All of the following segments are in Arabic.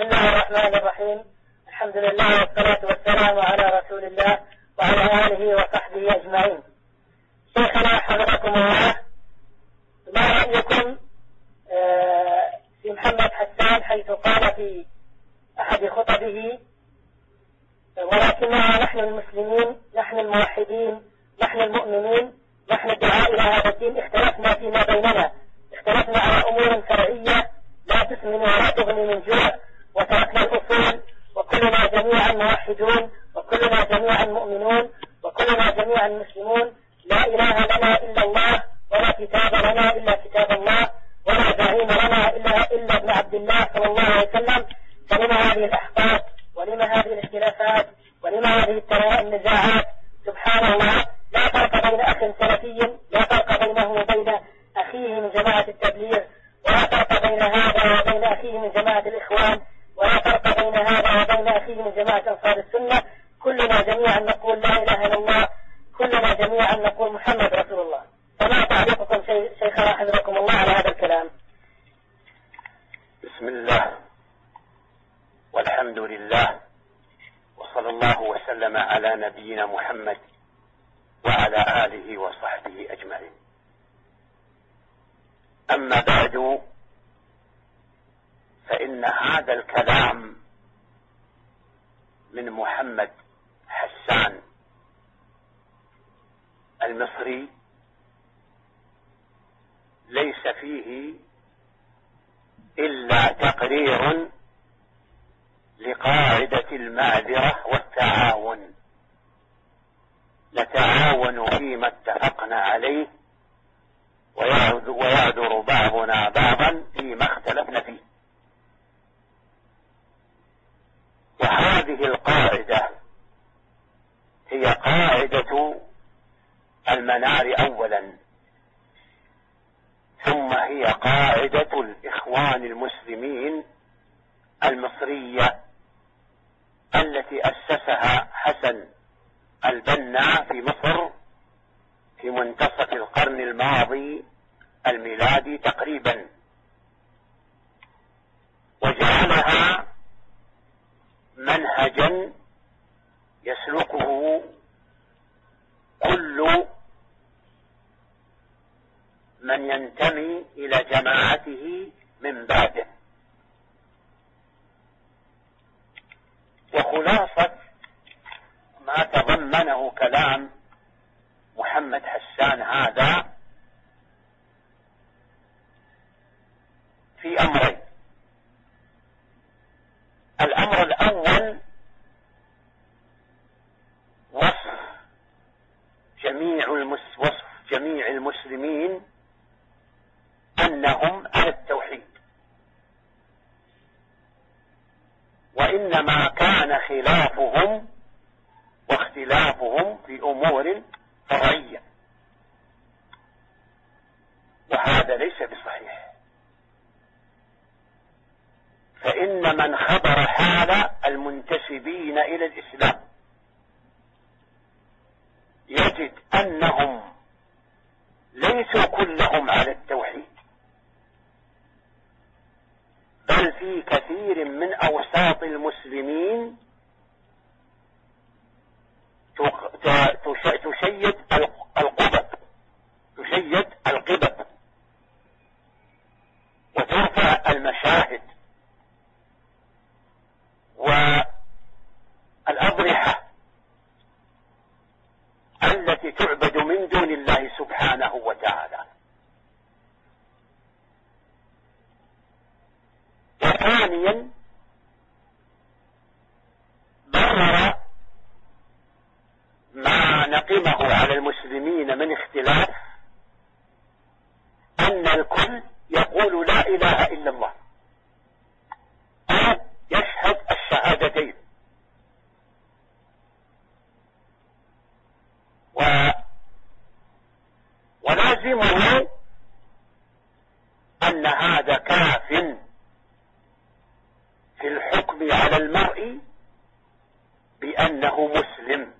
بسم الله الرحمن الرحيم. الحمد لله والصلاة والسلام على رسول الله وعلى آله وصحبه أجمعين. شيخنا حفظكم الله، ما رأيكم في محمد حسان حيث قال في أحد خطبه: ولكننا نحن المسلمين، نحن الموحدين، نحن المؤمنين، نحن الدعاء إلى هذا الدين اختلفنا فيما بيننا، اختلفنا على أمور فرعية لا تسمن ولا تغني من جوع، وتركنا الأصول، وكلنا جميعا موحدون، وكلنا جميعا مؤمنون، وكلنا جميعا مسلمون، لا إله لنا إلا الله، ولا كتاب لنا إلا كتاب الله، ولا زعيم لنا إلا ابن عبد الله صلى الله عليه وسلم. فلما هذه الأحقاد، ولما هذه الاختلافات، ولما هذه النزاعات؟ سبحان الله، لا فرق بين أخ سلفي، لا فرق بينه وبين أخيه من جماعة التبليغ، ولا فرق بين هذا وبين أخيه من جماعة الإخوان، ولا فرق بين هذا وبين أخيه من جماعة أنصار السنة. كلنا جميعا نقول لا إله إلا الله، كلنا جميعا نقول محمد رسول الله. فما تعليقكم شيخنا حفظكم الله على هذا الكلام؟ بسم الله والحمد لله، وصلى الله وسلم على نبينا محمد وعلى آله وصحبه أجمعين. أما بعد، فإن هذا الكلام من محمد حسان المصري ليس فيه إلا تقرير لقاعدة المعذرة والتعاون، نتعاون فيما اتفقنا عليه ويعذر بعضنا بعضا فيما اختلفنا فيه. وهذه القاعدة هي قاعدة المنار أولا، ثم هي قاعدة الإخوان المسلمين المصرية التي أسسها حسن البنا في مصر في منتصف القرن الماضي الميلادي تقريبا، وجعلها منهجا يسلكه كل من ينتمي إلى جماعته من بعده. وخلاصة ما تضمنه كلام محمد حسان هذا في أمرين. الأمر الأول وصف جميع المسلمين أنهم على التوحيد، وإنما كان خلافهم واختلافهم في أمور فرعية، وهذا ليس بصحيح. فإن من خبر حال المنتسبين إلى الإسلام يجد أنهم ليسوا كلهم على التوحيد، بل في كثير من أوساط المسلمين تشيد القبب وترفع المشاهد والأضرحة التي تعبد من دون الله سبحانه وتعالى. وثانيا برر ما نقمه على المسلمين من اختلاف أن الكل يقول لا إله إلا الله أو يشهد الشهادتين، ولازمه أن هذا كاف في الحكم على المرء بأنه مسلم،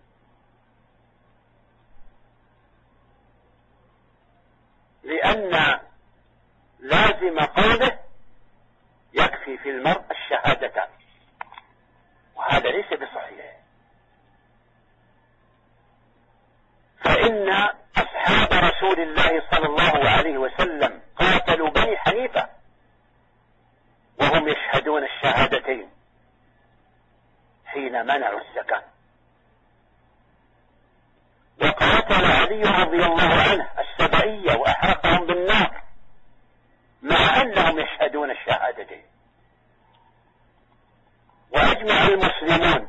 لأن لازم قوله يكفي في المرء الشهادة. الشهادتان، وهذا ليس بصحيح. فإن أصحاب رسول الله صلى الله عليه وسلم قاتلوا بني حنيفة وهم يشهدون الشهادتين حين منعوا الزكاة، وقاتل علي رضي الله عنه السبعية وأحرقهم بالنار مع أنهم يشهدون الشهادتين. وأجمع المسلمون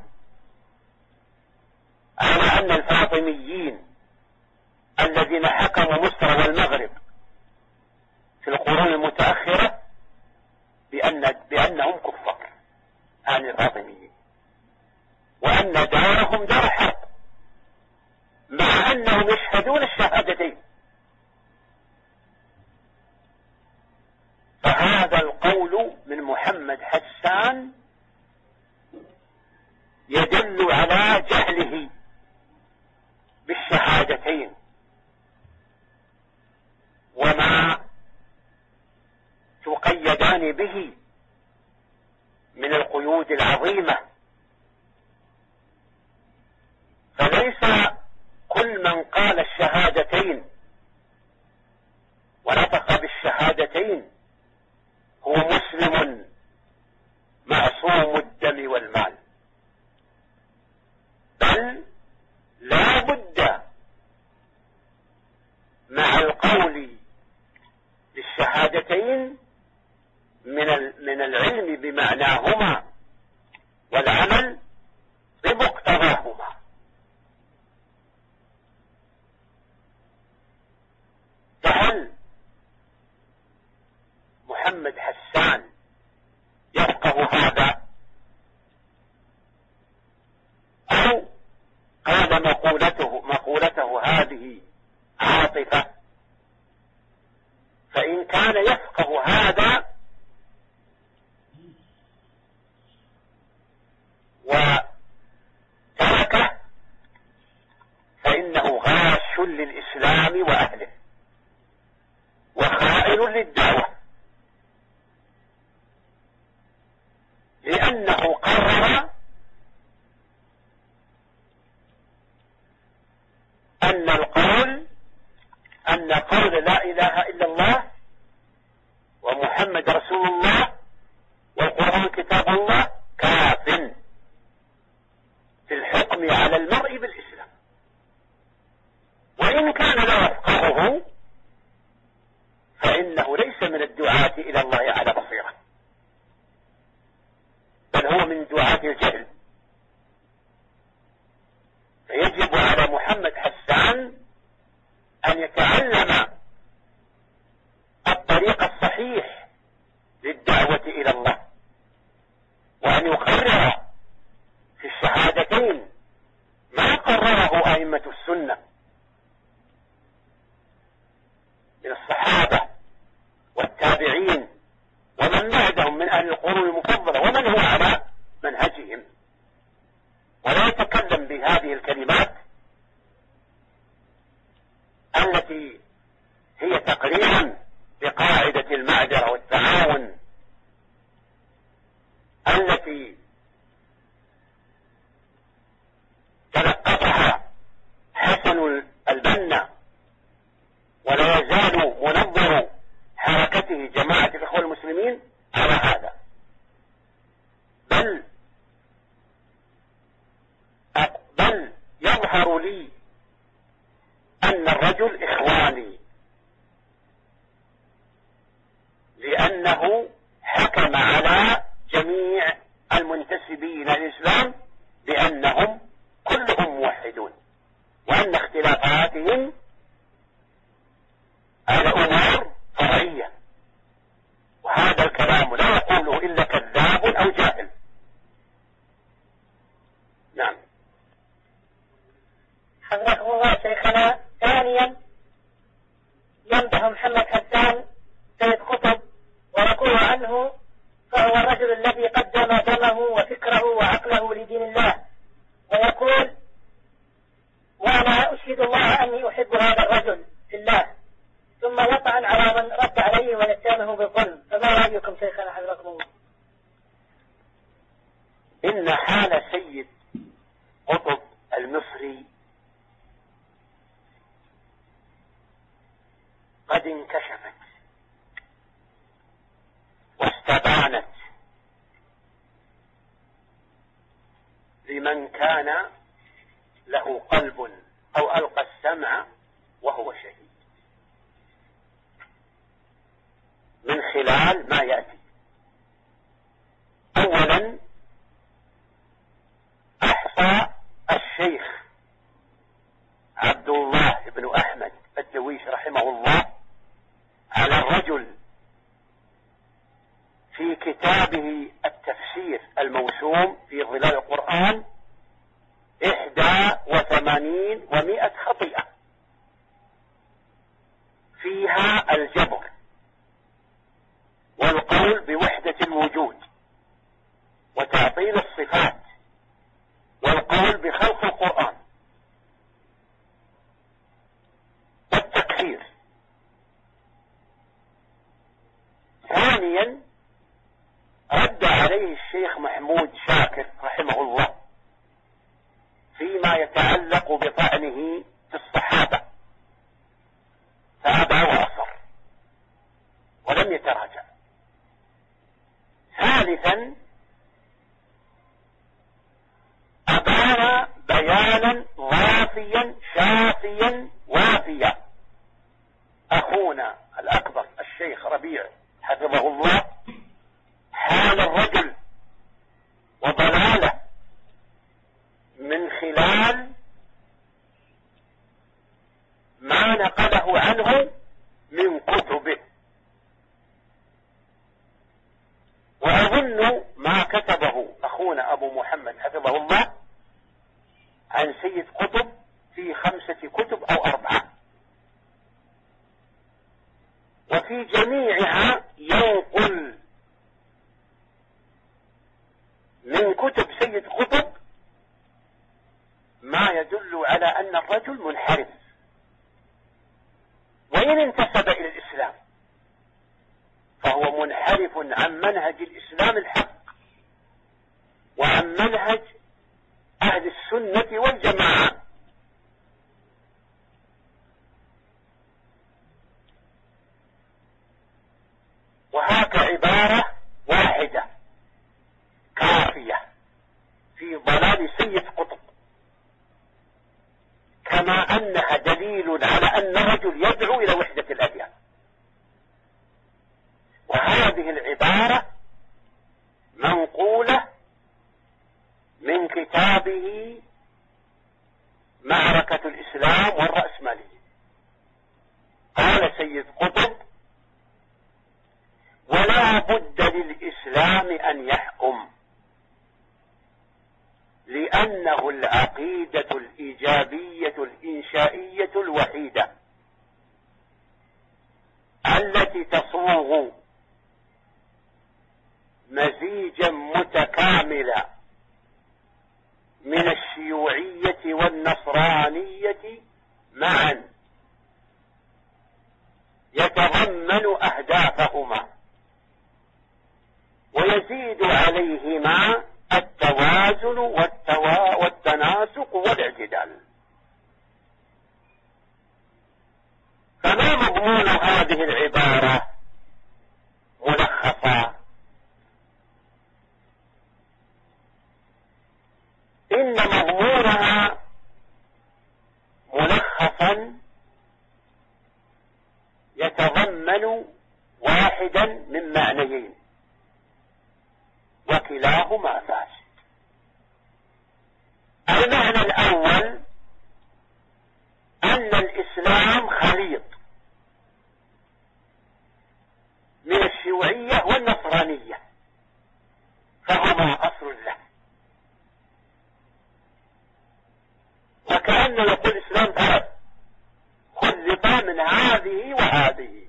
على أن الفاطميين الذين حكموا مصر والمغرب في القرون المتأخرة بأنهم كفار عن الفاطميين، وأن دارهم دار حرب مع أنهم يشهدون الشهادتين. فهذا القول من محمد حسان يدل على جهله بالشهادتين وما تقيدان به من القيود العظيمة. فليس كل من قال الشهادتين ونطق بالشهادتين هو مسلم معصوم الدم والمال، بل لا بد مع القول بالشهادتين من العلم بمعناهما والعمل بمقتضاهما. فهل محمد حسان يفقه هذا أو قال مقولته هذه عاطفة؟ فإن كان يفقه هذا وتركه فإنه غاش للإسلام وأهله وخائن للدعوة، لأنه قرر أن قول لا إله إلا الله ومحمد رسول الله والقرآن كتاب الله كاف في الحكم على المرء بالإسلام، وإن كان لا يفقهه فإنه ليس من الدعاة إلى الله على بصيرة، بل هو من دعاة الجهل. فيجب على محمد حسان أن يتعلم الطريق الصحيح للدعوة إلى الله، وأن يقرر في الشهادتين ما قرره أئمة السنة من الصحابة والتابعين ومن بعدهم من أهل القرون المفضلة ومن هو على منهجهم، ولا يتكلم بهذه الكلمات التي هي تقريرا بقاعدة المعذرة والتعاون التي تلقفها حسن البنا ولا يزال منظر حركته جماعة الإخوة المسلمين على هذا، بل يظهر لي أن الرجل إخواني، لأنه حكم على جميع المنتسبين للإسلام بأنهم كلهم موحدون، وأن اختلافاتهم على أمور فرعية، وهذا الكلام لا يقوله إلا كذاب أو جاهل. نعم. حفظكم الله شيخنا. ثانيا يمدح محمد حسان سيد قطب ويقول عنه فهو الرجل الذي قدم دمه وفكره وعقله لدين الله، ويقول وأنا أشهد الله أني أحب هذا الرجل في الله، ثم يطعن على من رد عليه ويتهمه بالظلم. فما رأيكم شيخنا حفظكم الله؟ إن حال سيد قطب المصري قد انكشفت واستبانت لمن كان له قلب أو ألقى السمع وهو شهيد من خلال ما يأتي. أولا أحصى الشيخ عبد الله بن أحمد الدويش رحمه الله على الرجل في كتابه التفسير الموسوم في ظلال القرآن 81 و100 خطيئة فيها الجبر والقول بوحدة الوجود وتعطيل الصفات والقول بخلق القرآن والتكفير. ثانيا رد عليه الشيخ محمود شاكر رحمه الله فيما يتعلق بطعنه في الصحابة فأبى وأصر ولم يتراجع. ثالثا أبان بيانا ضافيا شافيا وافيا أخونا الأكبر الشيخ ربيع حفظه الله حال الرجل وضلاله من خلال ما نقله عنه من كتبه. وأظن ما كتبه أخونا أبو محمد حفظه الله عن سيد قطب في 5 كتب أو 4 وفي جميعها ينقل من كتب سيد قطب ما يدل على أن الرجل منحرف وإن انتسب إلى الإسلام فهو منحرف عن منهج الإسلام الحق وعن منهج أهل السنة والجماعة. وهاك عبارة واحدة كافية في ضلال سيد قطب كما أنها دليل على أن الرجل يدعو إلى وحدة الأديان. وهذه العبارة منقولة من كتابه معركة الإسلام والرأسمالية. قال سيد قطب: ولا بد للإسلام أن يحكم لأنه العقيدة الإيجابية الإنشائية الوحيدة التي تصوغ مزيجا متكاملا من الشيوعية والنصرانية معا يتضمن أهدافهما ويزيد عليهما التوازن والتناسق والاعتدال. فما مضمون هذه العبارة ملخصا؟ إن مضمونها ملخصا يتضمن واحدا من معنيين وكلاهما فاسد. المعنى الأول أن الإسلام خليط من الشيوعية والنصرانية فهما أصل له، وكأن يقول الإسلام ثلاث خلطا من هذه وهذه.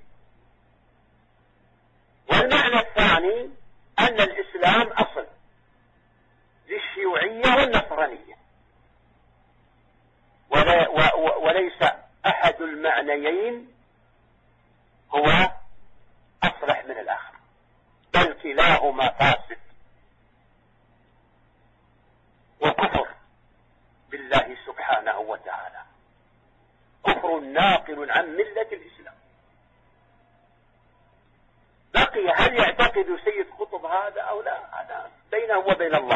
والمعنى الثاني أن الإسلام أصل للشيوعية والنصرانية وليس أحد المعنيين هو أصلح من الآخر بل كلاهما فاسد. عن ملة الإسلام. بقي هل يعتقد سيد قطب هذا أو لا، هذا بينه وبين الله.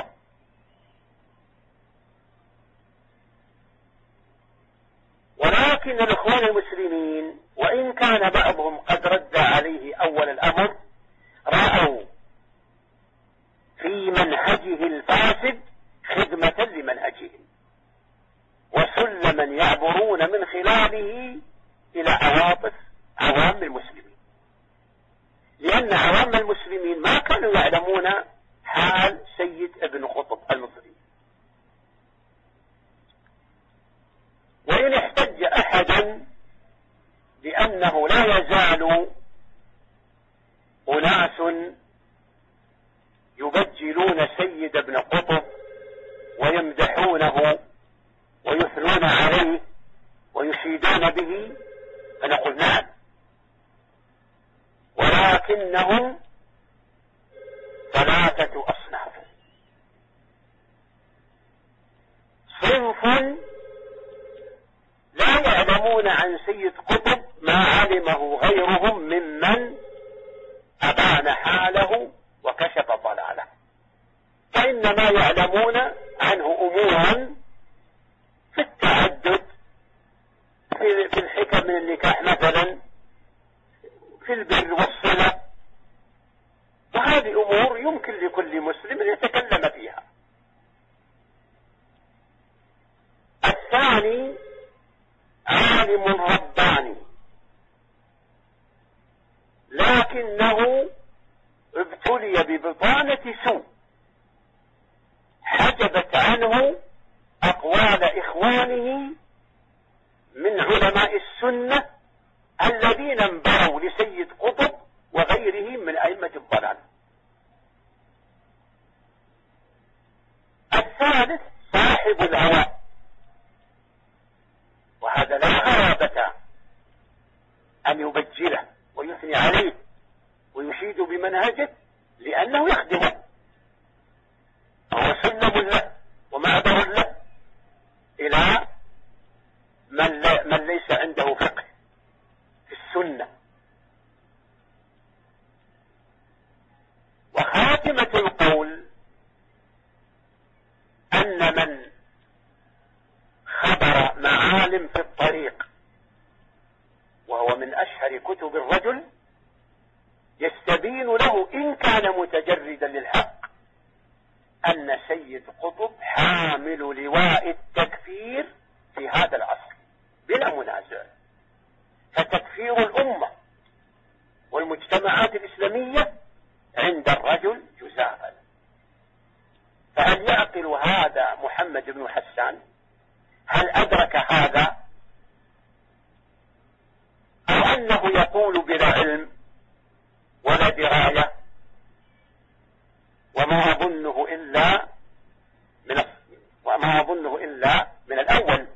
ولكن الإخوان المسلمين وإن كان بعضهم قد رد عليه أول الأمر، رأوا في منهجه الفاسد خدمة لمنهجهم وسلما يعبرون من خلاله إلى عواطف عوام المسلمين، لأن عوام المسلمين ما كانوا يعلمون حال سيد ابن قطب المصري. وإن احتج أحدا بأنه لا يزال أناس يبجلون سيد ابن قطب ويمدحونه ويثنون عليه ويشيدون به، فنقول نعم، ولكنهم ثلاثة أصناف. صنف لا يعلمون عن سيد قطب ما علمه غيرهم ممن أبان حاله وكشف ضلاله، فإنما يعلمون عنه أمورا في التعدد، في الحكم من النكاح مثلا، في البر والصلة، وهذه أمور يمكن لكل مسلم أن يتكلم فيها. الثاني عالم رباني لكنه ابتلي ببطانة سوء حجبت عنه أقوال إخوانه من علماء السنة الذين انبروا لسيد قطب وغيرهم من أئمة الضلال. الثالث صاحب الهوى، وهذا لا غرابة أن يبجله ويثني عليه ويشيد بمنهجه، لأنه يخدمه وهو سلم له ومعبر له إلى من ليس عنده فقه في السنة. وخاتمة القول أن من خبر معالم في الطريق، وهو من أشهر كتب الرجل، يستبين له إن كان متجردا للحق أن سيد قطب حامل لواء التكفير في هذا العصر بلا منازع، فتكفير الأمة والمجتمعات الإسلامية عند الرجل جزافا. فهل يعقل هذا محمد بن حسان؟ هل أدرك هذا، أو أنه يقول بلا علم ولا دراية؟ وما أظنه إلا من الأول،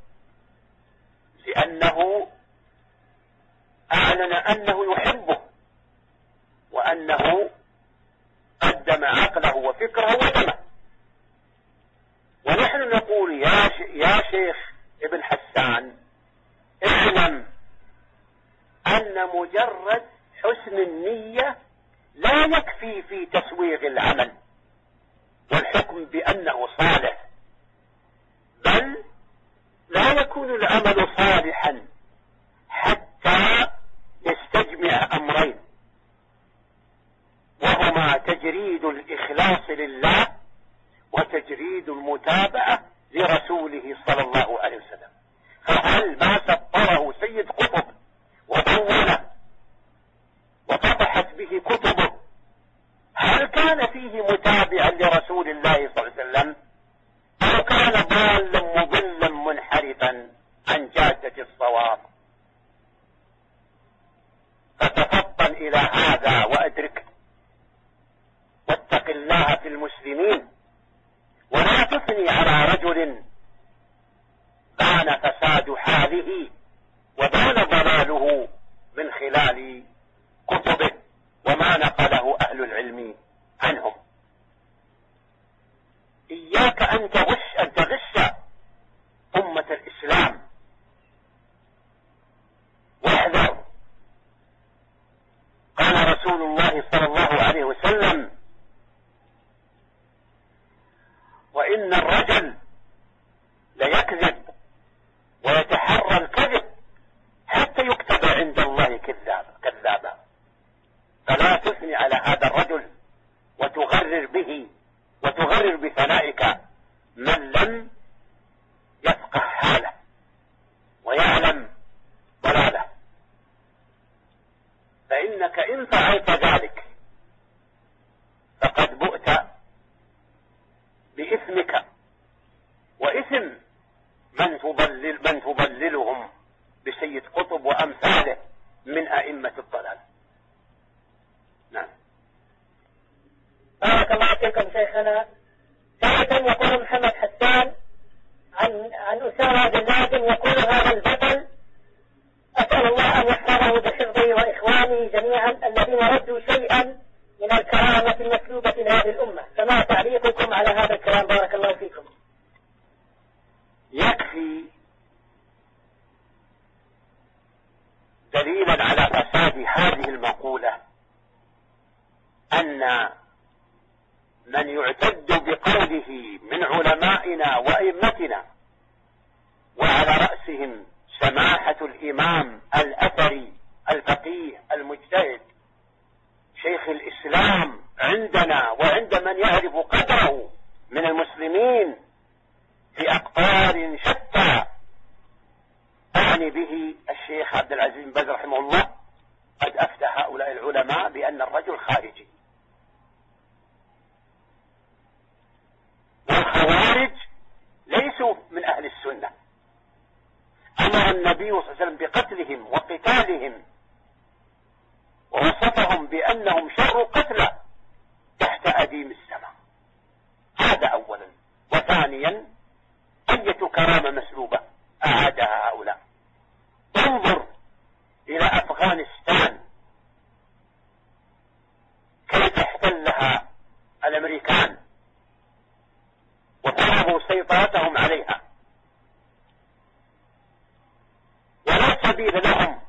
لأنه أعلن أنه يحبه وأنه قدم عقله وفكره ودمه. ونحن نقول يا شيخ ابن حسان، اعلم أن مجرد حسن النية لا يكفي في تسويغ العمل والحكم بأنه صالح، بل لا يكون العمل صالحا حتى يستجمع أمرين، وهما تجريد الإخلاص لله وتجريد المتابعة لرسوله صلى الله عليه وسلم. فهل ما سطره سيد قطب ودونه وفتحت به كتبه، هل كان فيه متابعا لرسول الله صلى الله عليه وسلم، أو كان ضالا مضلا منحرفا عن جادة الصواب؟ فتفطن إلى هذا وأدرك، واتق الله في المسلمين، ولا تثني على رجل بان فساد حاله وبان ضلاله من خلال كتبه وما نقله أهل العلم عنهم. إياك أن تغش أمة الإسلام وإن الرجل ليكذب ويتحرى الكذب حتى يكتب عند الله كذابا. فلا تثني على هذا الرجل وتغرر به وتغرر بثنائك من لم يفقه حاله ويعلم ضلاله، فإنك إن فعلت ذلك فقد بؤت بإثمك وإثم من تضللهم بسيد قطب وأمثاله من أئمة الضلال. نعم. بارك الله فيكم شيخنا. ثالثا يقول محمد حسان عن أسامة بن لادن يقول هذا البطل أسأل الله أن يحفظه بحفظه وإخوانه جميعا الذين ردوا شيئا من الكرامة المسلوبة لهذه الأمة، فما تعليقكم على هذا الكلام؟ بارك الله فيكم. يكفي دليلا على فساد هذه المقولة أن من يعتد بقوله من علمائنا وأئمتنا وعلى رأسهم سماحة الإمام الأثري الفقيه المجتهد شيخ الإسلام عندنا وعند من يعرف قدره من المسلمين في أقطار شتى، أعني به الشيخ عبد العزيز بن باز رحمه الله، قد أفتى هؤلاء العلماء بأن الرجل خارجي. والخوارج ليسوا من أهل السنة، أمر النبي صلى الله عليه وسلم بقتلهم وقتالهم ووصفهم بأنهم شر قتلى تحت أديم السماء. هذا أولا. وثانيا أية كرامة مسلوبة أعادها هؤلاء. انظر إلى أفغانستان كيف احتلها الأمريكان وفرضوا سيطرتهم عليها، ولا سبيل لهم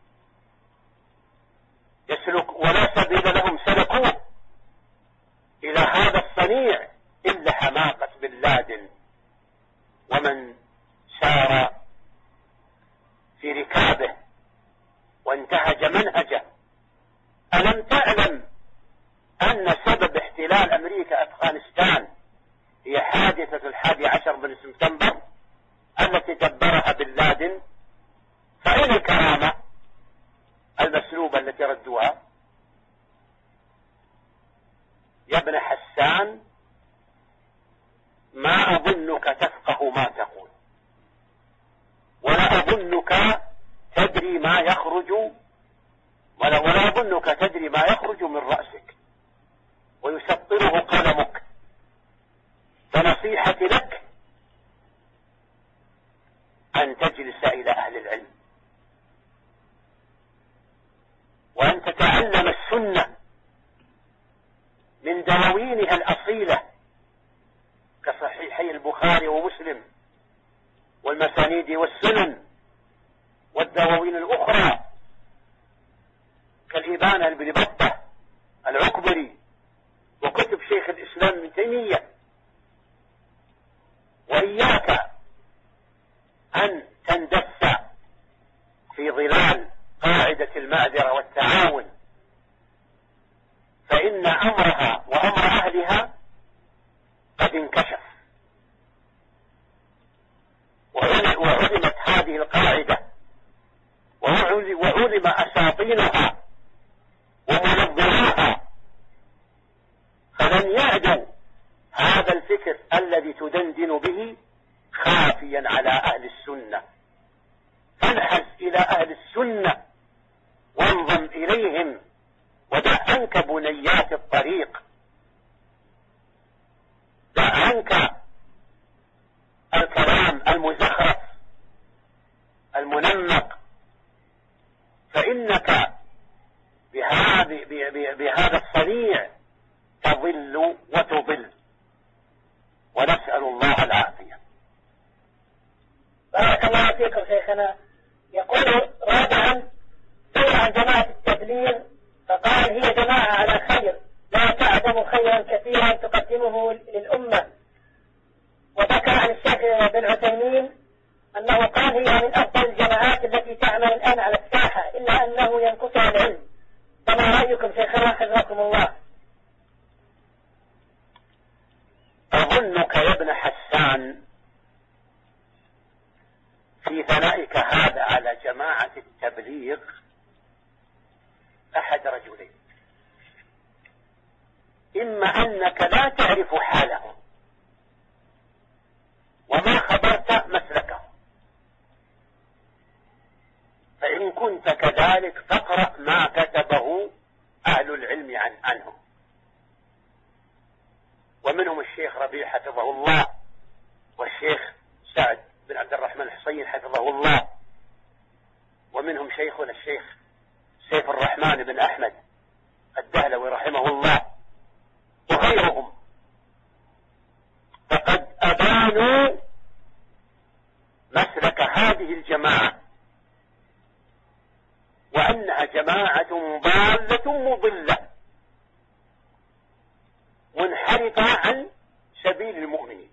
سلكوه إلى هذا الصنيع إلا حماقة بن لادن ومن سار في ركابه وانتهج منهجه. ألم تعلم أن سبب احتلال أمريكا أفغانستان هي حادثة 11 من سبتمبر التي دبرها بن لادن؟ فأين الكرامة المسلوبة التي ردوها؟ يا ابن حسان ما أظنك تفقه ما تقول، ولا أظنك تدري ما يخرج ولا أظنك تدري ما يخرج من رأسك ويسطره قلمك. فنصيحتي لك أن تجلس إلى أهل العلم وأن تتعلم السنة من دواوينها الأصيلة كصحيحي البخاري ومسلم والمسانيد والسنن والدواوين الأخرى كالإبانة بن بطة العكبري وكتب شيخ الإسلام ابن تيمية. وإياك أن تندس في ظلال قاعدة المعذرة والتعاون، فإن أمرها وأمر أهلها قد انكشف، وعلمت هذه القاعدة وعلم أساطينها ومنظموها، فلن يعدوا هذا الفكر الذي تدندن به خافيا على أهل السنة. فانحز إلى أهل السنة وانضم إليهم ودع عنك بنيات الطريق، دع عنك الكلام المزخرف المنمق، فإنك بهذا الصنيع تضل وتضل، ونسأل الله العافية. بارك الله فيكم شيخنا. يقول رابعا سئل عن جماعة التبليغ فقال هي جماعة على خير لا تعدم خيرا كثيرا تقدمه للأمة، بن عثيمين أنه قال هي من أفضل الجماعات التي تعمل الآن على الساحة، إلا أنه ينقصها العلم. فما رأيكم شيخنا حفظكم الله؟ أظنك يا ابن حسان في ثنائك هذا على جماعة التبليغ أحد رجلين: إما أنك لا تعرف حالهم وما خبرت مسلكهم، فإن كنت كذلك فاقرأ ما كتبه أهل العلم عنهم، ومنهم الشيخ ربيع حفظه الله، والشيخ سعد بن عبد الرحمن الحصين حفظه الله، ومنهم شيخنا الشيخ سيف الرحمن بن أحمد الدهلوي رحمه الله وغيرهم، فقد أبانوا مسلك هذه الجماعة، وأنها جماعة ضالة مضلة منحرفة عن سبيل المؤمنين.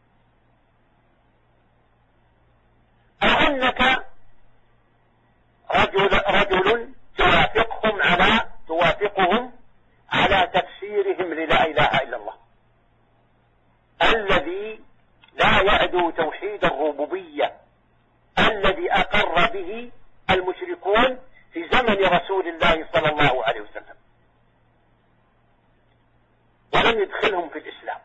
أو أنك رجل توافقهم على تفسيرهم للا إله إلا الله الذي لا يعدو توحيد الربوبية الذي أقر به المشركون في زمن رسول الله صلى الله عليه وسلم، ولم يدخلهم في الإسلام.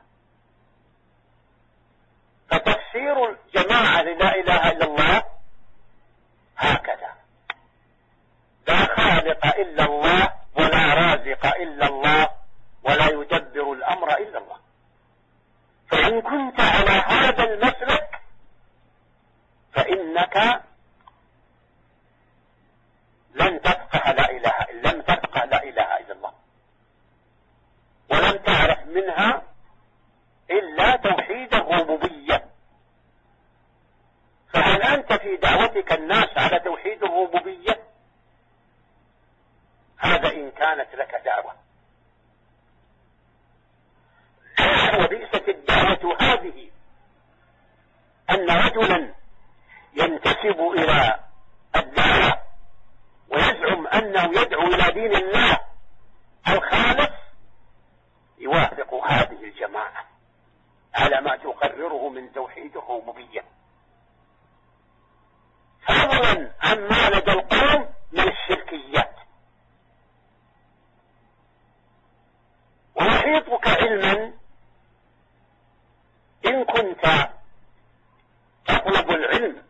فتفسير الجماعة للا إله إلا الله هكذا: لا خالق إلا الله، ولا رازق إلا الله، ولا يدبر الأمر إلا الله. فإن كنت على هذا المسلك فإنك لم تفقه لا إله إلا الله، ولم تعرف منها إلا توحيد الربوبية. فهل أنت في دعوتك الناس على توحيد الربوبية؟ هذا إن كانت لك دعوة. وبئست الدعوة هذه أن رجلا ينتسب إلى الدعوة ويزعم أنه يدعو إلى دين الله الخالص يوافق هذه الجماعة على ما تقرره من توحيد الربوبية، فضلا عما لدى القوم من الشركيات. ويحيطك علما إن كنت تطلب العلم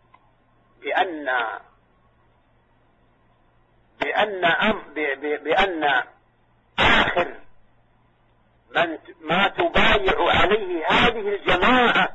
بأن آخر ما تبايع عليه هذه الجماعة